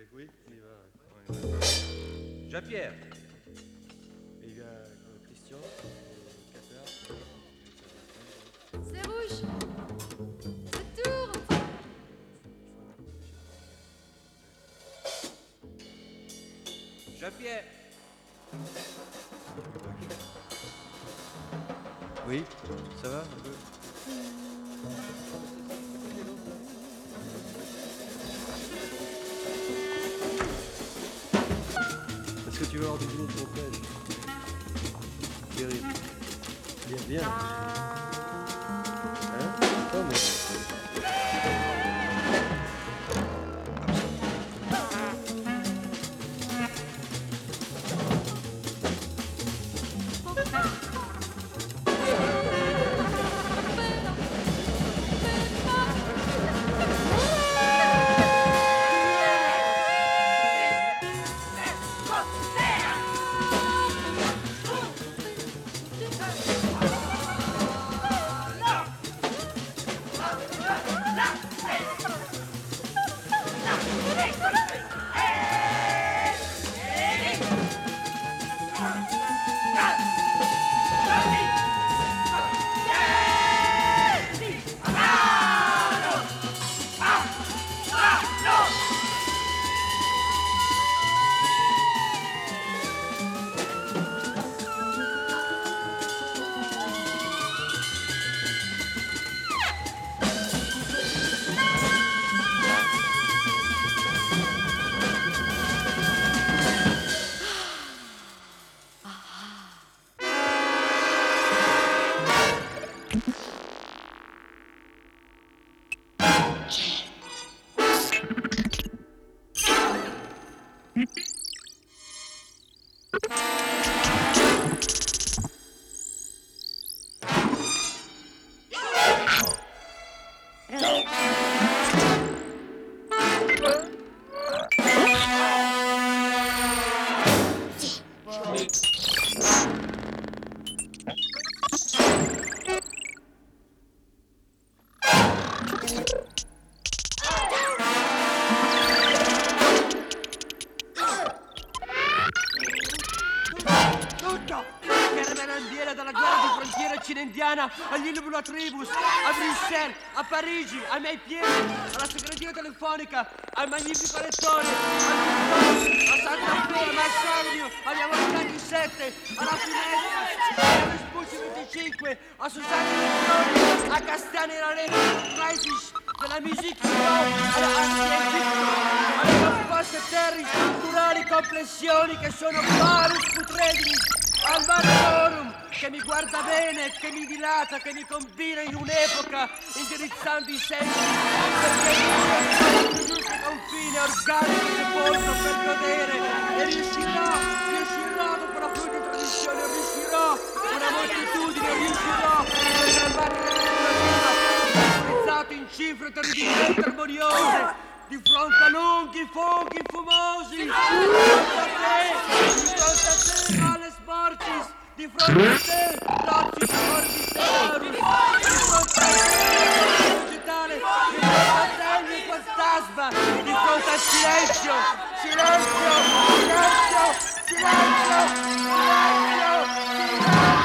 Oui, on y va. Jean-Pierre. Et il y a Christian, Qatar. C'est rouge. C'est tour. Jean-Pierre. Oui, ça va un peu? Est-ce que tu veux avoir du boulot pour ton père? Terrible. Bien, bien. Hein? Oh, mais... Agli Illumina Tribus, a Bruxelles, a Parigi, ai miei piedi, alla segreteria telefonica, al magnifico lettore, a Santa Fe, a Marsaglio, agli Avvocati 7, alla Finestra, a Vespucci 25, a Susanna Lettoni, a Castani Raretti, Crisis, della musica, alla Anti-Egitto, alle composte terri strutturali complessioni che sono Varus Putredini, al Forum che mi guarda bene, che mi dilata, che mi combina in un'epoca, indirizzando i sensi, perché io il giusto confine organico e sepolto per godere, e riuscirò dopo la fluida tradizione, riuscirò, una moltitudine, riuscirò a salvare la natura, utilizzato in cifre terribilmente armoniose, di fronte a lunghi funghi fumosi, di fronte a te, Males Mortis, di fronte a te, Toxic Orbitaurus, di fronte a te, digitale, di fronte a te, il fantasma, di fronte al silenzio, silenzio, silenzio, silenzio, silenzio, silenzio.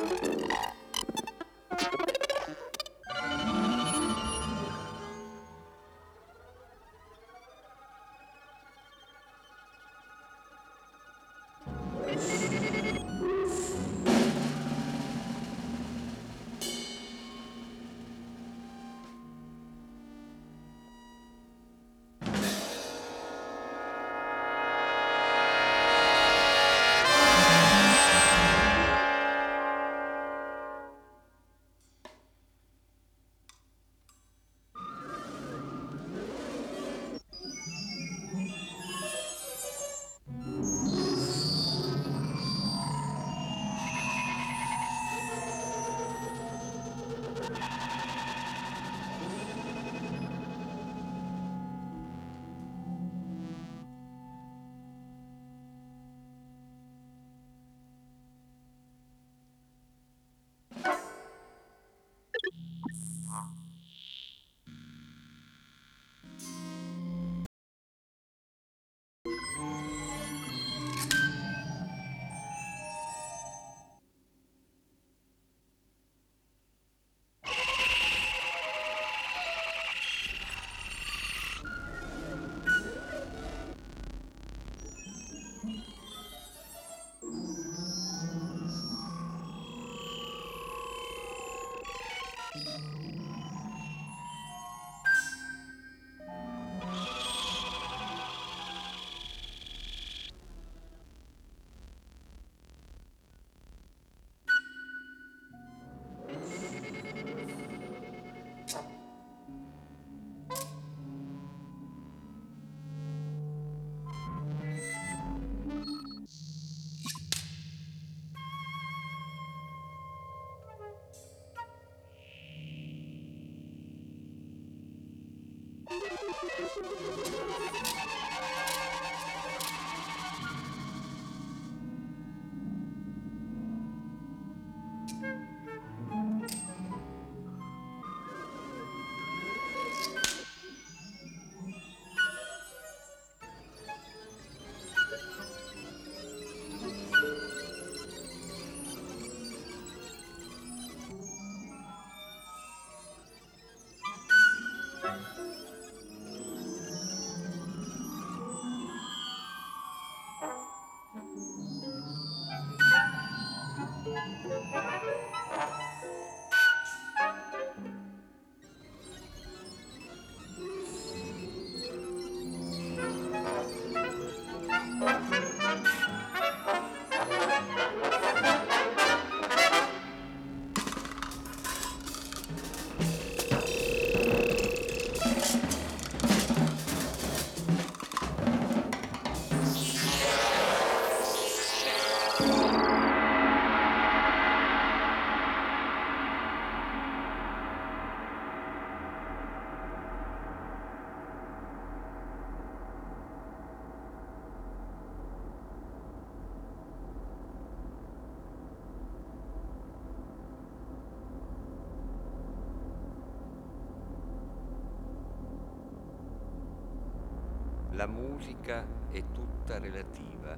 La musica è tutta relativa,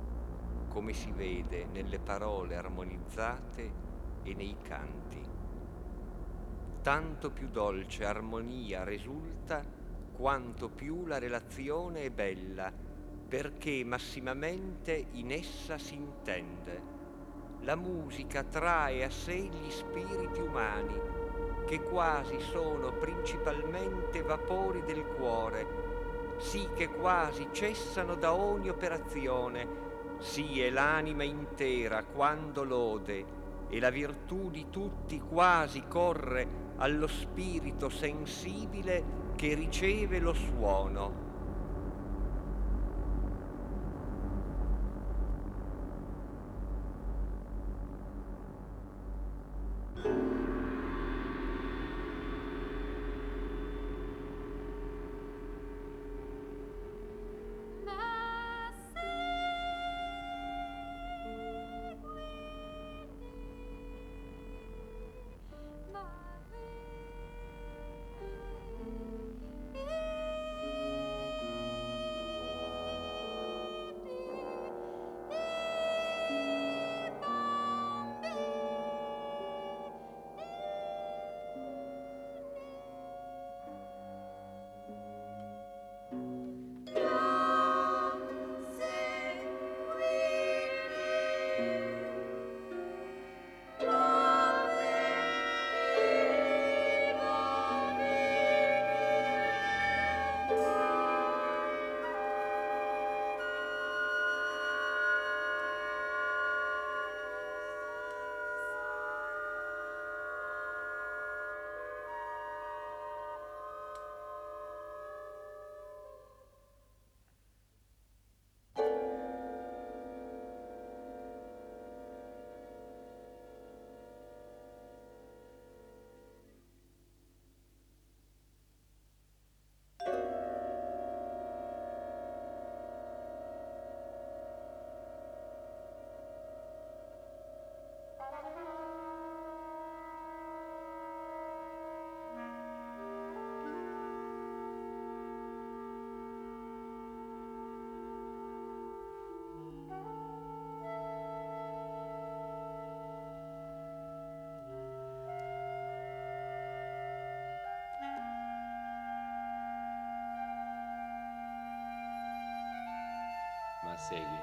come si vede nelle parole armonizzate e nei canti. Tanto più dolce armonia risulta, quanto più la relazione è bella, perché massimamente in essa si intende. La musica trae a sé gli spiriti umani, che quasi sono principalmente vapori del cuore, sì che quasi cessano da ogni operazione, sì è l'anima intera quando lode, e la virtù di tutti quasi corre allo spirito sensibile che riceve lo suono. segui.